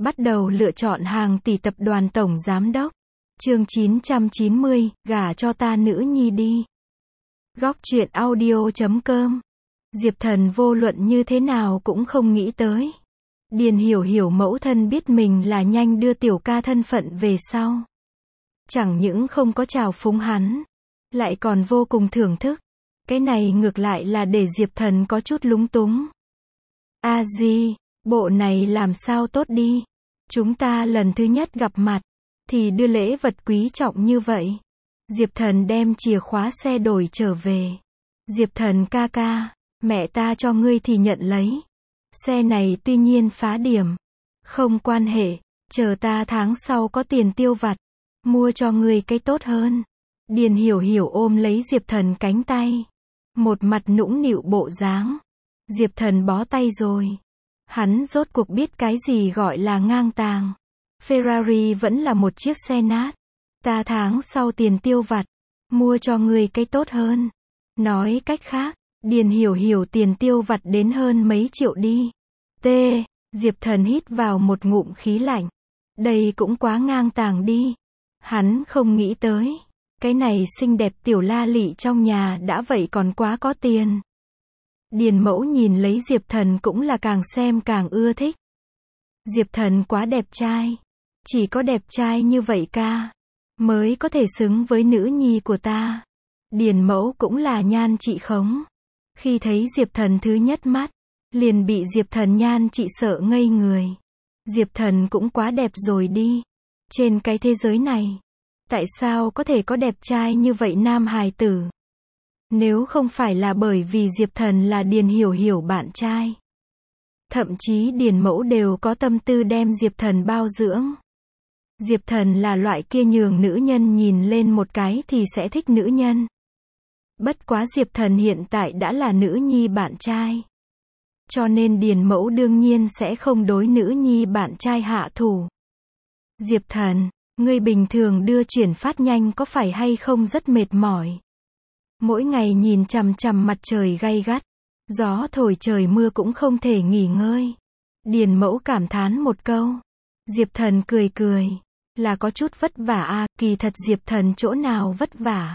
Bắt đầu lựa chọn hàng tỷ tập đoàn tổng giám đốc. Chương 990, gả cho ta nữ nhi đi. Góc truyện audio.com. Diệp Thần vô luận như thế nào cũng không nghĩ tới. Điền Hiểu Hiểu mẫu thân biết mình là nhanh đưa tiểu ca thân phận về sau. Chẳng những không có chào phúng hắn, lại còn vô cùng thưởng thức. Cái này ngược lại là để Diệp Thần có chút lúng túng. A Di, bộ này làm sao tốt đi. Chúng ta lần thứ nhất gặp mặt, thì đưa lễ vật quý trọng như vậy. Diệp Thần đem chìa khóa xe đổi trở về. Diệp Thần ca ca, mẹ ta cho ngươi thì nhận lấy. Xe này tuy nhiên phá điểm. Không quan hệ, chờ ta tháng sau có tiền tiêu vặt. Mua cho ngươi cái tốt hơn. Điền Hiểu Hiểu ôm lấy Diệp Thần cánh tay. Một mặt nũng nịu bộ dáng. Diệp Thần bó tay rồi. Hắn rốt cuộc biết cái gì gọi là ngang tàng. Ferrari vẫn là một chiếc xe nát. Ta tháng sau tiền tiêu vặt. Mua cho ngươi cái tốt hơn. Nói cách khác, Điền Hiểu Hiểu tiền tiêu vặt đến hơn mấy triệu đi. T. Diệp Thần hít vào một ngụm khí lạnh. Đây cũng quá ngang tàng đi. Hắn không nghĩ tới. Cái này xinh đẹp tiểu la lị trong nhà đã vậy còn quá có tiền. Điền Mẫu nhìn lấy Diệp Thần cũng là càng xem càng ưa thích. Diệp Thần quá đẹp trai. Chỉ có đẹp trai như vậy ca mới có thể xứng với nữ nhi của ta. Điền Mẫu cũng là nhan trị khống. Khi thấy Diệp Thần thứ nhất mắt, liền bị Diệp Thần nhan trị sợ ngây người. Diệp Thần cũng quá đẹp rồi đi. Trên cái thế giới này, tại sao có thể có đẹp trai như vậy nam hài tử? Nếu không phải là bởi vì Diệp Thần là Điền Hiểu Hiểu bạn trai. Thậm chí Điền Mẫu đều có tâm tư đem Diệp Thần bao dưỡng. Diệp Thần là loại kia nhường nữ nhân nhìn lên một cái thì sẽ thích nữ nhân. Bất quá Diệp Thần hiện tại đã là nữ nhi bạn trai. Cho nên Điền Mẫu đương nhiên sẽ không đối nữ nhi bạn trai hạ thủ. Diệp Thần, ngươi bình thường đưa chuyển phát nhanh có phải hay không rất mệt mỏi? Mỗi ngày nhìn chằm chằm mặt trời gay gắt, gió thổi trời mưa cũng không thể nghỉ ngơi. Điền Mẫu cảm thán một câu. Diệp Thần cười cười, là có chút vất vả à, kỳ thật Diệp Thần chỗ nào vất vả.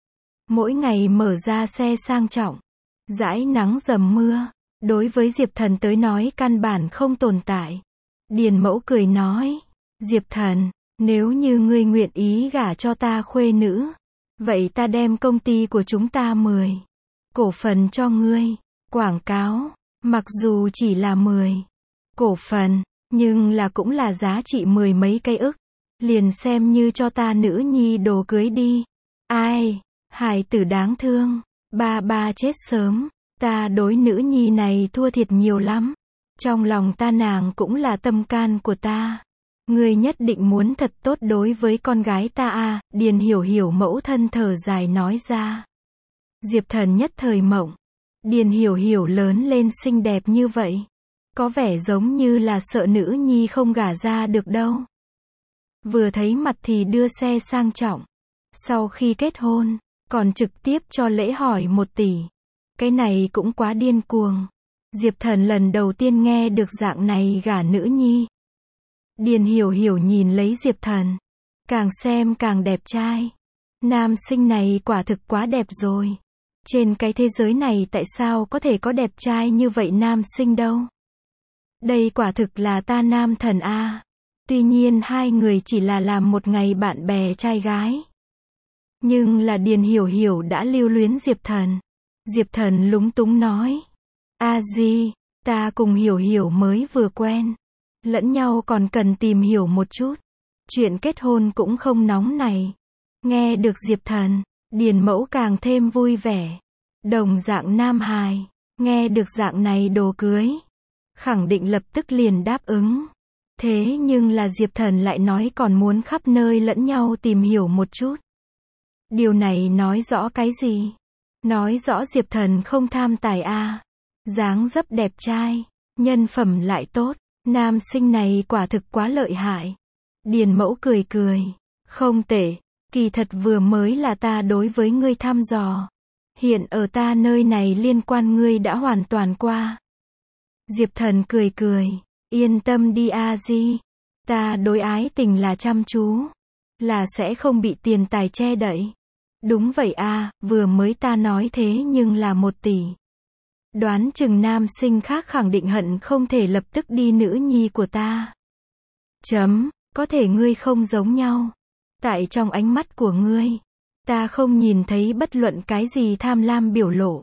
Mỗi ngày mở ra xe sang trọng, dãi nắng dầm mưa, đối với Diệp Thần tới nói căn bản không tồn tại. Điền Mẫu cười nói, Diệp Thần, nếu như ngươi nguyện ý gả cho ta khuê nữ, vậy ta đem công ty của chúng ta 10 cổ phần cho ngươi. Quảng cáo, mặc dù chỉ là 10 cổ phần, nhưng là cũng là giá trị 10 mấy cây ức. Liền xem như cho ta nữ nhi đồ cưới đi. Ai, hài tử đáng thương, ba chết sớm, ta đối nữ nhi này thua thiệt nhiều lắm. Trong lòng ta nàng cũng là tâm can của ta. Ngươi nhất định muốn thật tốt đối với con gái ta à, Điền Hiểu Hiểu mẫu thân thở dài nói ra. Diệp Thần nhất thời mộng. Điền Hiểu Hiểu lớn lên xinh đẹp như vậy. Có vẻ giống như là sợ nữ nhi không gả ra được đâu. Vừa thấy mặt thì đưa xe sang trọng. Sau khi kết hôn, còn trực tiếp cho lễ hỏi 1 tỷ. Cái này cũng quá điên cuồng. Diệp Thần lần đầu tiên nghe được dạng này gả nữ nhi. Điền Hiểu Hiểu nhìn lấy Diệp Thần. Càng xem càng đẹp trai. Nam sinh này quả thực quá đẹp rồi. Trên cái thế giới này tại sao có thể có đẹp trai như vậy nam sinh đâu? Đây quả thực là ta nam thần a. Tuy nhiên hai người chỉ là làm một ngày bạn bè trai gái. Nhưng là Điền Hiểu Hiểu đã lưu luyến Diệp Thần. Diệp Thần lúng túng nói. A Di, ta cùng Hiểu Hiểu mới vừa quen. Lẫn nhau còn cần tìm hiểu một chút. Chuyện kết hôn cũng không nóng này. Nghe được Diệp Thần, Điền Mẫu càng thêm vui vẻ. Đồng dạng nam hài, nghe được dạng này đồ cưới. Khẳng định lập tức liền đáp ứng. Thế nhưng là Diệp Thần lại nói còn muốn khắp nơi lẫn nhau tìm hiểu một chút. Điều này nói rõ cái gì? Nói rõ Diệp Thần không tham tài a. Dáng dấp đẹp trai, nhân phẩm lại tốt, nam sinh này quả thực quá lợi hại. Điền Mẫu cười cười, không tệ, kỳ thật vừa mới là ta đối với ngươi thăm dò. Hiện ở ta nơi này liên quan ngươi đã hoàn toàn qua. Diệp Thần cười cười, yên tâm đi a Di, Ta đối ái tình là chăm chú, là sẽ không bị tiền tài che đậy. Đúng vậy a, vừa mới ta nói thế nhưng là 1 tỷ. Đoán chừng nam sinh khác khẳng định hận không thể lập tức đi nữ nhi của ta. Có thể ngươi không giống nhau. Tại trong ánh mắt của ngươi, ta không nhìn thấy bất luận cái gì tham lam biểu lộ.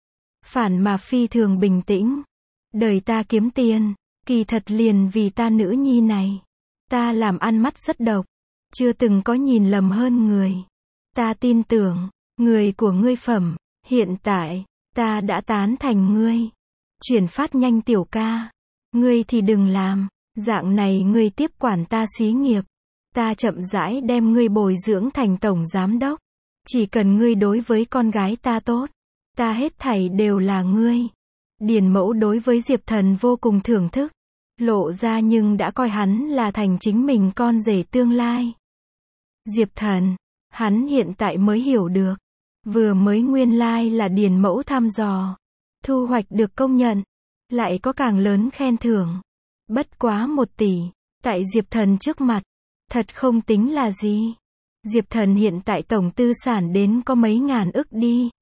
Phản mà phi thường bình tĩnh. Đời ta kiếm tiền, kỳ thật liền vì ta nữ nhi này. Ta làm ăn mắt rất độc, chưa từng có nhìn lầm hơn người. Ta tin tưởng, người của ngươi phẩm, hiện tại, ta đã tán thành ngươi. Chuyển phát nhanh tiểu ca. Ngươi thì đừng làm, dạng này ngươi tiếp quản ta xí nghiệp. Ta chậm rãi đem ngươi bồi dưỡng thành tổng giám đốc. Chỉ cần ngươi đối với con gái ta tốt, ta hết thảy đều là ngươi. Điền Mẫu đối với Diệp Thần vô cùng thưởng thức. Lộ ra nhưng đã coi hắn là thành chính mình con rể tương lai. Diệp Thần, hắn hiện tại mới hiểu được. Vừa mới nguyên lai là Điền Mẫu thăm dò. Thu hoạch được công nhận. Lại có càng lớn khen thưởng. Bất quá 1 tỷ. Tại Diệp Thần trước mặt. Thật không tính là gì. Diệp Thần hiện tại tổng tư sản đến có mấy ngàn ức đi.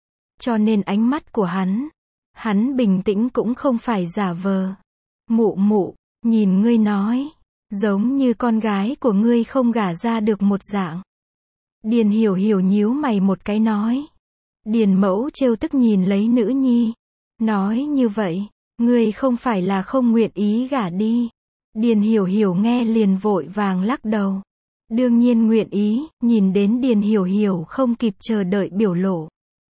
Cho nên ánh mắt của hắn bình tĩnh cũng không phải giả vờ. Mụ mụ, nhìn ngươi nói, giống như con gái của ngươi không gả ra được một dạng. Điền Hiểu Hiểu nhíu mày một cái nói. Điền Mẫu trêu tức nhìn lấy nữ nhi. Nói như vậy, ngươi không phải là không nguyện ý gả đi. Điền Hiểu Hiểu nghe liền vội vàng lắc đầu. Đương nhiên nguyện ý, nhìn đến Điền Hiểu Hiểu không kịp chờ đợi biểu lộ.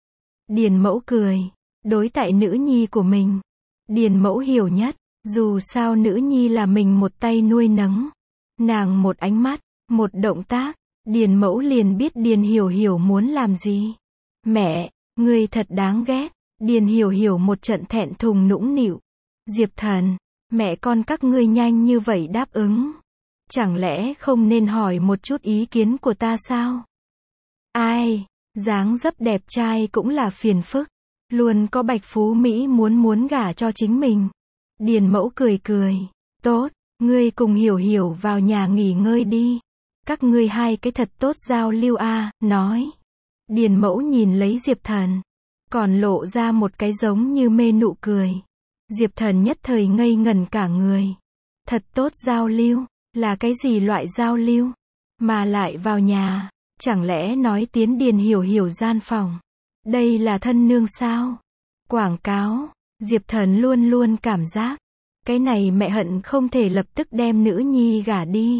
Điền Mẫu cười, đối tại nữ nhi của mình. Điền Mẫu hiểu nhất, dù sao nữ nhi là mình một tay nuôi nấng. Nàng một ánh mắt, một động tác, Điền Mẫu liền biết Điền Hiểu Hiểu muốn làm gì. Mẹ, ngươi thật đáng ghét. Điền Hiểu Hiểu một trận thẹn thùng nũng nịu. Diệp Thần, mẹ con các ngươi nhanh như vậy đáp ứng. Chẳng lẽ không nên hỏi một chút ý kiến của ta sao? Ai, dáng dấp đẹp trai cũng là phiền phức. Luôn có bạch phú Mỹ muốn gả cho chính mình. Điền Mẫu cười cười. Tốt, ngươi cùng Hiểu Hiểu vào nhà nghỉ ngơi đi. Các ngươi hai cái thật tốt giao lưu a, nói. Điền Mẫu nhìn lấy Diệp Thần. Còn lộ ra một cái giống như mê nụ cười. Diệp Thần nhất thời ngây ngẩn cả người. Thật tốt giao lưu, là cái gì loại giao lưu? Mà lại vào nhà, chẳng lẽ nói tiến Điền Hiểu Hiểu gian phòng? Đây là thân nương sao? Quảng cáo, Diệp Thần luôn luôn cảm giác. Cái này mẹ hận không thể lập tức đem nữ nhi gả đi.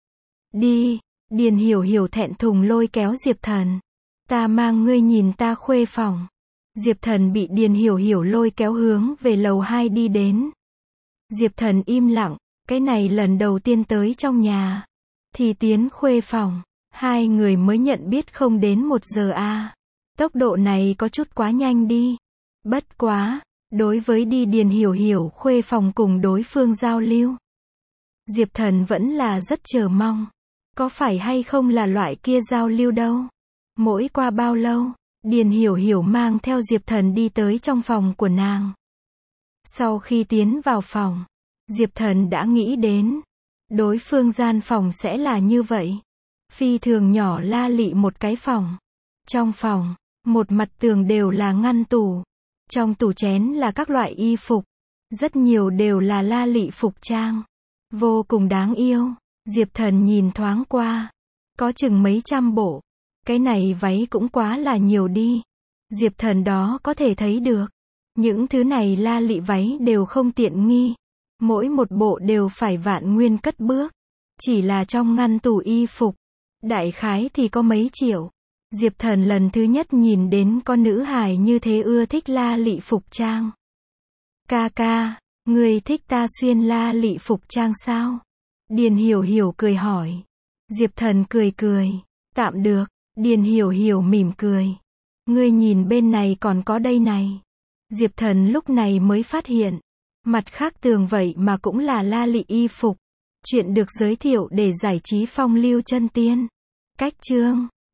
Đi, Điền Hiểu Hiểu thẹn thùng lôi kéo Diệp Thần. Ta mang ngươi nhìn ta khuê phòng. Diệp Thần bị Điền Hiểu Hiểu lôi kéo hướng về lầu 2 đi đến. Diệp Thần im lặng, cái này lần đầu tiên tới trong nhà. Thì tiến khuê phòng, hai người mới nhận biết không đến 1 giờ a. Tốc độ này có chút quá nhanh đi. Bất quá, đối với đi Điền Hiểu Hiểu khuê phòng cùng đối phương giao lưu. Diệp Thần vẫn là rất chờ mong. Có phải hay không là loại kia giao lưu đâu. Mỗi qua bao lâu, Điền Hiểu Hiểu mang theo Diệp Thần đi tới trong phòng của nàng. Sau khi tiến vào phòng, Diệp Thần đã nghĩ đến, đối phương gian phòng sẽ là như vậy. Phi thường nhỏ la lị một cái phòng. Trong phòng, một mặt tường đều là ngăn tủ. Trong tủ chén là các loại y phục. Rất nhiều đều là la lị phục trang. Vô cùng đáng yêu. Diệp Thần nhìn thoáng qua. Có chừng mấy trăm bộ. Cái này váy cũng quá là nhiều đi. Diệp Thần đó có thể thấy được. Những thứ này la lị váy đều không tiện nghi. Mỗi một bộ đều phải vạn nguyên cất bước. Chỉ là trong ngăn tủ y phục. Đại khái thì có mấy triệu. Diệp Thần lần thứ nhất nhìn đến con nữ hài như thế ưa thích la lị phục trang. Ca ca, người thích ta xuyên la lị phục trang sao? Điền Hiểu Hiểu cười hỏi. Diệp Thần cười cười. Tạm được. Điền Hiểu Hiểu mỉm cười. Ngươi nhìn bên này còn có đây này. Diệp Thần lúc này mới phát hiện. Mặt khác tường vậy mà cũng là la lị y phục. Chuyện được giới thiệu để giải trí phong lưu chân tiên. Cách chương